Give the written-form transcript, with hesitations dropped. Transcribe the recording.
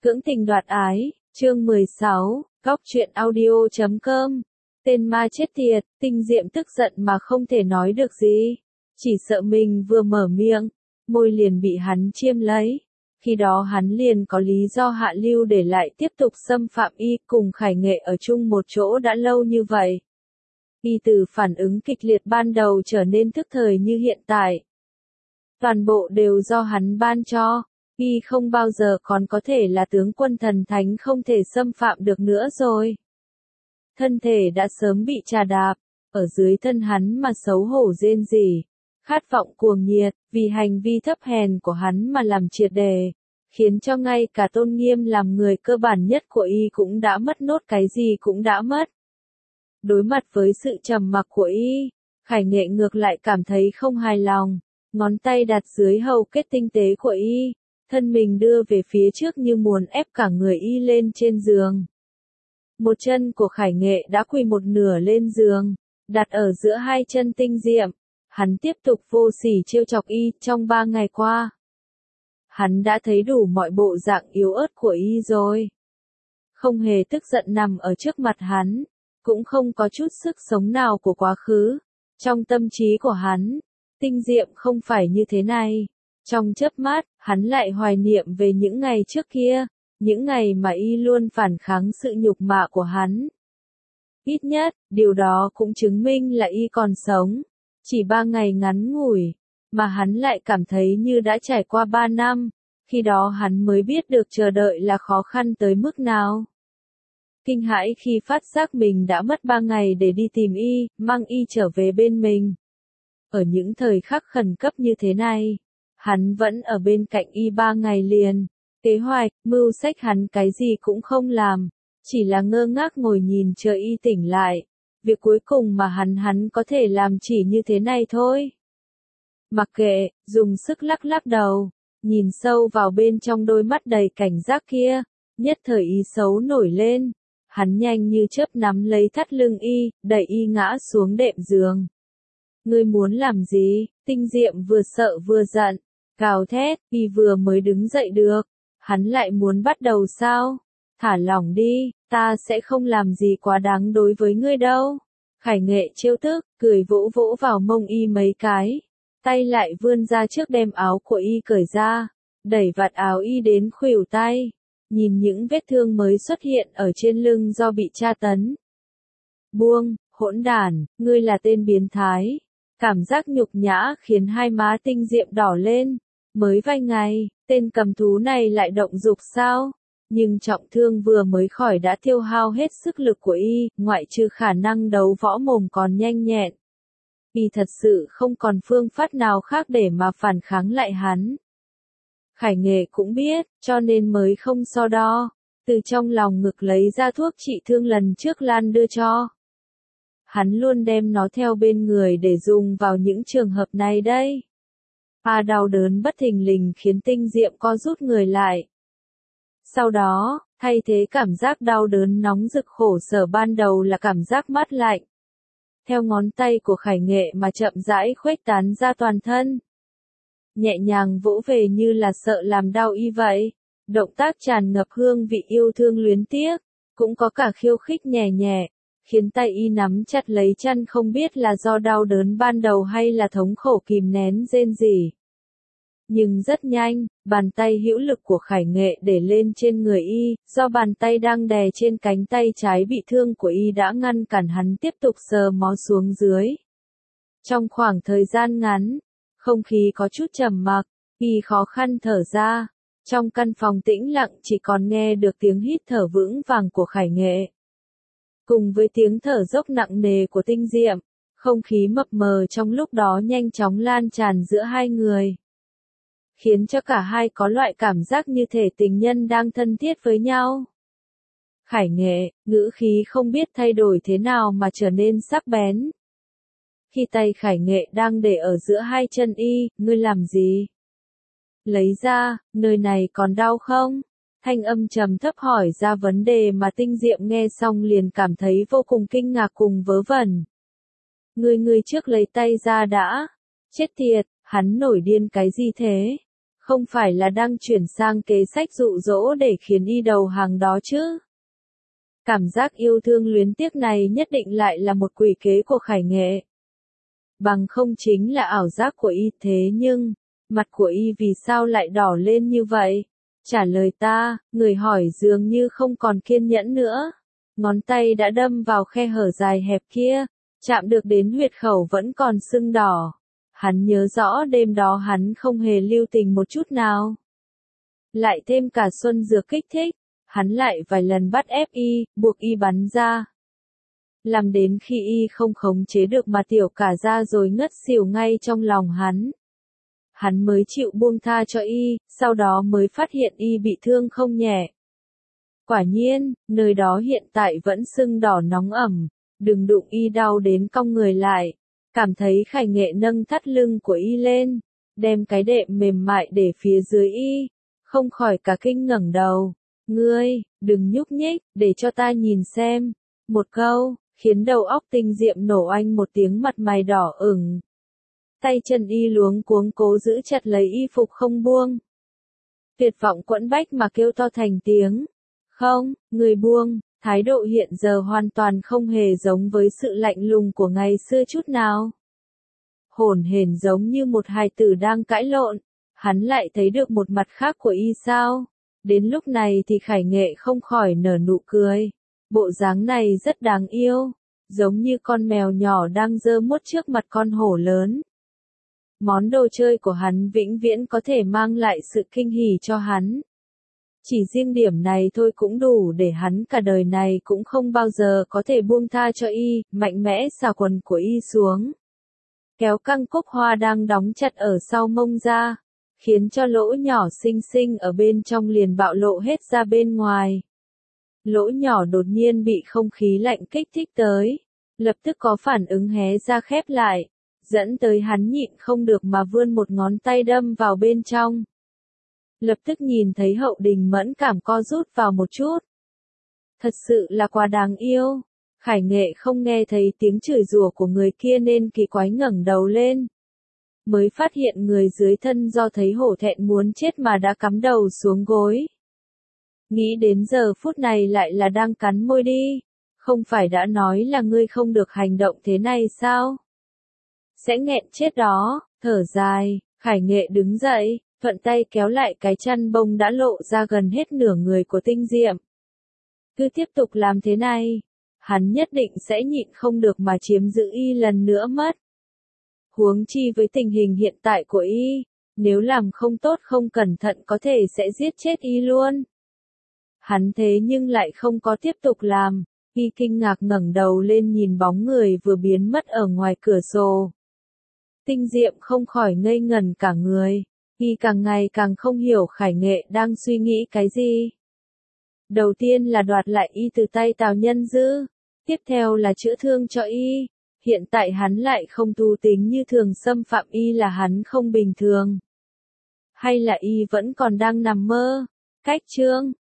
Cưỡng tình đoạt ái, chương 16, góc truyện audio.com. Tên ma chết tiệt, Tinh Diệm tức giận mà không thể nói được gì. Chỉ sợ mình vừa mở miệng, môi liền bị hắn chiêm lấy. Khi đó hắn liền có lý do hạ lưu để lại tiếp tục xâm phạm y cùng Khải Nghệ ở chung một chỗ đã lâu như vậy. Y từ phản ứng kịch liệt ban đầu trở nên thức thời như hiện tại. Toàn bộ đều do hắn ban cho. Y không bao giờ còn có thể là tướng quân thần thánh không thể xâm phạm được nữa rồi. Thân thể đã sớm bị trà đạp, ở dưới thân hắn mà xấu hổ rên rỉ, khát vọng cuồng nhiệt, vì hành vi thấp hèn của hắn mà làm triệt đề, khiến cho ngay cả tôn nghiêm làm người cơ bản nhất của y cũng đã mất, nốt cái gì cũng đã mất. Đối mặt với sự trầm mặc của y, Khải Nghệ ngược lại cảm thấy không hài lòng, ngón tay đặt dưới hầu kết tinh tế của y. Thân mình đưa về phía trước như muốn ép cả người y lên trên giường. Một chân của Khải Nghệ đã quỳ một nửa lên giường, đặt ở giữa hai chân Tinh Diệm. Hắn tiếp tục vô sỉ trêu chọc y trong 3 ngày qua. Hắn đã thấy đủ mọi bộ dạng yếu ớt của y rồi. Không hề tức giận nằm ở trước mặt hắn, cũng không có chút sức sống nào của quá khứ. Trong tâm trí của hắn, Tinh Diệm không phải như thế này. Trong chớp mắt, hắn lại hoài niệm về những ngày trước kia, những ngày mà y luôn phản kháng sự nhục mạ của hắn. Ít nhất, điều đó cũng chứng minh là y còn sống. Chỉ 3 ngày ngắn ngủi, mà hắn lại cảm thấy như đã trải qua 3 năm, khi đó hắn mới biết được chờ đợi là khó khăn tới mức nào. Kinh hãi khi phát giác mình đã mất 3 ngày để đi tìm y, mang y trở về bên mình. Ở những thời khắc khẩn cấp như thế này, hắn vẫn ở bên cạnh y 3 ngày liền. Kế hoạch, mưu sách hắn cái gì cũng không làm, chỉ là ngơ ngác ngồi nhìn chờ y tỉnh lại. Việc cuối cùng mà hắn có thể làm chỉ như thế này thôi. Mặc kệ, dùng sức lắc lắc đầu, nhìn sâu vào bên trong đôi mắt đầy cảnh giác kia, nhất thời ý xấu nổi lên. Hắn nhanh như chớp nắm lấy thắt lưng y, đẩy y ngã xuống đệm giường. Ngươi muốn làm gì? Tinh Diệm vừa sợ vừa giận, gào thét, y vừa mới đứng dậy được. Hắn lại muốn bắt đầu sao? Thả lỏng đi, ta sẽ không làm gì quá đáng đối với ngươi đâu. Khải Nghệ trêu tức, cười vỗ vỗ vào mông y mấy cái. Tay lại vươn ra trước đem áo của y cởi ra, đẩy vạt áo y đến khuỷu tay. Nhìn những vết thương mới xuất hiện ở trên lưng do bị tra tấn. Buông, hỗn đản, ngươi là tên biến thái. Cảm giác nhục nhã khiến hai má Tinh Diệm đỏ lên. Mới vài ngày, tên cầm thú này lại động dục sao? Nhưng trọng thương vừa mới khỏi đã tiêu hao hết sức lực của y, ngoại trừ khả năng đấu võ mồm còn nhanh nhẹn. Y thật sự không còn phương pháp nào khác để mà phản kháng lại hắn. Khải Nghệ cũng biết, cho nên mới không so đo. Từ trong lòng ngực lấy ra thuốc trị thương lần trước Lan đưa cho. Hắn luôn đem nó theo bên người để dùng vào những trường hợp này đây. Đau đớn bất thình lình khiến Tinh Diệm co rút người lại. Sau đó, thay thế cảm giác đau đớn nóng rực khổ sở ban đầu là cảm giác mát lạnh. Theo ngón tay của Khải Nghệ mà chậm rãi khuếch tán ra toàn thân. Nhẹ nhàng vỗ về như là sợ làm đau y vậy. Động tác tràn ngập hương vị yêu thương luyến tiếc, cũng có cả khiêu khích nhẹ nhẹ, khiến tay y nắm chặt lấy chân không biết là do đau đớn ban đầu hay là thống khổ kìm nén rên rỉ. Nhưng rất nhanh, bàn tay hữu lực của Khải Nghệ để lên trên người y, do bàn tay đang đè trên cánh tay trái bị thương của y đã ngăn cản hắn tiếp tục sờ mó xuống dưới. Trong khoảng thời gian ngắn, không khí có chút trầm mặc, y khó khăn thở ra. Trong căn phòng tĩnh lặng chỉ còn nghe được tiếng hít thở vững vàng của Khải Nghệ. Cùng với tiếng thở dốc nặng nề của Tinh Diệm, không khí mập mờ trong lúc đó nhanh chóng lan tràn giữa hai người. Khiến cho cả hai có loại cảm giác như thể tình nhân đang thân thiết với nhau. Khải Nghệ, ngữ khí không biết thay đổi thế nào mà trở nên sắc bén. Khi tay Khải Nghệ đang để ở giữa hai chân y, ngươi làm gì? Lấy ra, nơi này còn đau không? Thanh âm trầm thấp hỏi ra vấn đề mà Tinh Diệm nghe xong liền cảm thấy vô cùng kinh ngạc cùng vớ vẩn. Ngươi trước lấy tay ra đã. Chết tiệt, hắn nổi điên cái gì thế? Không phải là đang chuyển sang kế sách dụ dỗ để khiến y đầu hàng đó chứ. Cảm giác yêu thương luyến tiếc này nhất định lại là một quỷ kế của Khải Nghệ. Bằng không chính là ảo giác của y, thế nhưng, mặt của y vì sao lại đỏ lên như vậy? Trả lời ta, người hỏi dường như không còn kiên nhẫn nữa. Ngón tay đã đâm vào khe hở dài hẹp kia, chạm được đến huyệt khẩu vẫn còn sưng đỏ. Hắn nhớ rõ đêm đó hắn không hề lưu tình một chút nào. Lại thêm cả xuân dược kích thích, hắn lại vài lần bắt ép y, buộc y bắn ra. Làm đến khi y không khống chế được mà tiểu cả ra rồi ngất xỉu ngay trong lòng hắn. Hắn mới chịu buông tha cho y, sau đó mới phát hiện y bị thương không nhẹ. Quả nhiên, nơi đó hiện tại vẫn sưng đỏ nóng ẩm, đừng đụng y đau đến cong người lại. Cảm thấy Khải Nghệ nâng thắt lưng của y lên, đem cái đệm mềm mại để phía dưới y, không khỏi cả kinh ngẩng đầu. Ngươi, đừng nhúc nhích, để cho ta nhìn xem. Một câu, khiến đầu óc Tinh Diệm nổ oanh một tiếng, mặt mày đỏ ửng. Tay chân y luống cuống cố giữ chặt lấy y phục không buông. Tuyệt vọng quẫn bách mà kêu to thành tiếng. Không, người buông. Thái độ hiện giờ hoàn toàn không hề giống với sự lạnh lùng của ngày xưa chút nào. Hổn hển giống như một hài tử đang cãi lộn, hắn lại thấy được một mặt khác của y sao? Đến lúc này thì Khải Nghệ không khỏi nở nụ cười. Bộ dáng này rất đáng yêu, giống như con mèo nhỏ đang giơ mốt trước mặt con hổ lớn. Món đồ chơi của hắn vĩnh viễn có thể mang lại sự kinh hỉ cho hắn. Chỉ riêng điểm này thôi cũng đủ để hắn cả đời này cũng không bao giờ có thể buông tha cho y, mạnh mẽ xả quần của y xuống. Kéo căng cúc hoa đang đóng chặt ở sau mông ra, khiến cho lỗ nhỏ xinh xinh ở bên trong liền bạo lộ hết ra bên ngoài. Lỗ nhỏ đột nhiên bị không khí lạnh kích thích tới, lập tức có phản ứng hé ra khép lại, dẫn tới hắn nhịn không được mà vươn một ngón tay đâm vào bên trong. Lập tức nhìn thấy Hậu Đình mẫn cảm co rút vào một chút. Thật sự là quá đáng yêu. Khải Nghệ không nghe thấy tiếng chửi rủa của người kia nên kỳ quái ngẩng đầu lên. Mới phát hiện người dưới thân do thấy hổ thẹn muốn chết mà đã cắm đầu xuống gối. Nghĩ đến giờ phút này lại là đang cắn môi đi. Không phải đã nói là ngươi không được hành động thế này sao? Sẽ nghẹn chết đó, thở dài, Khải Nghệ đứng dậy, thuận tay kéo lại cái chăn bông đã lộ ra gần hết nửa người của Tinh Diệm. Cứ tiếp tục làm thế này, hắn nhất định sẽ nhịn không được mà chiếm giữ y lần nữa mất. Huống chi với tình hình hiện tại của y, nếu làm không tốt không cẩn thận có thể sẽ giết chết y luôn. Hắn thế nhưng lại không có tiếp tục làm, y kinh ngạc ngẩng đầu lên nhìn bóng người vừa biến mất ở ngoài cửa sổ. Tinh Diệm không khỏi ngây ngẩn cả người, y càng ngày càng không hiểu Khải Nghệ đang suy nghĩ cái gì. Đầu tiên là đoạt lại y từ tay Tào Nhân Dư, tiếp theo là chữa thương cho y, hiện tại hắn lại không tu tính như thường xâm phạm y, là hắn không bình thường. Hay là y vẫn còn đang nằm mơ? Cách chương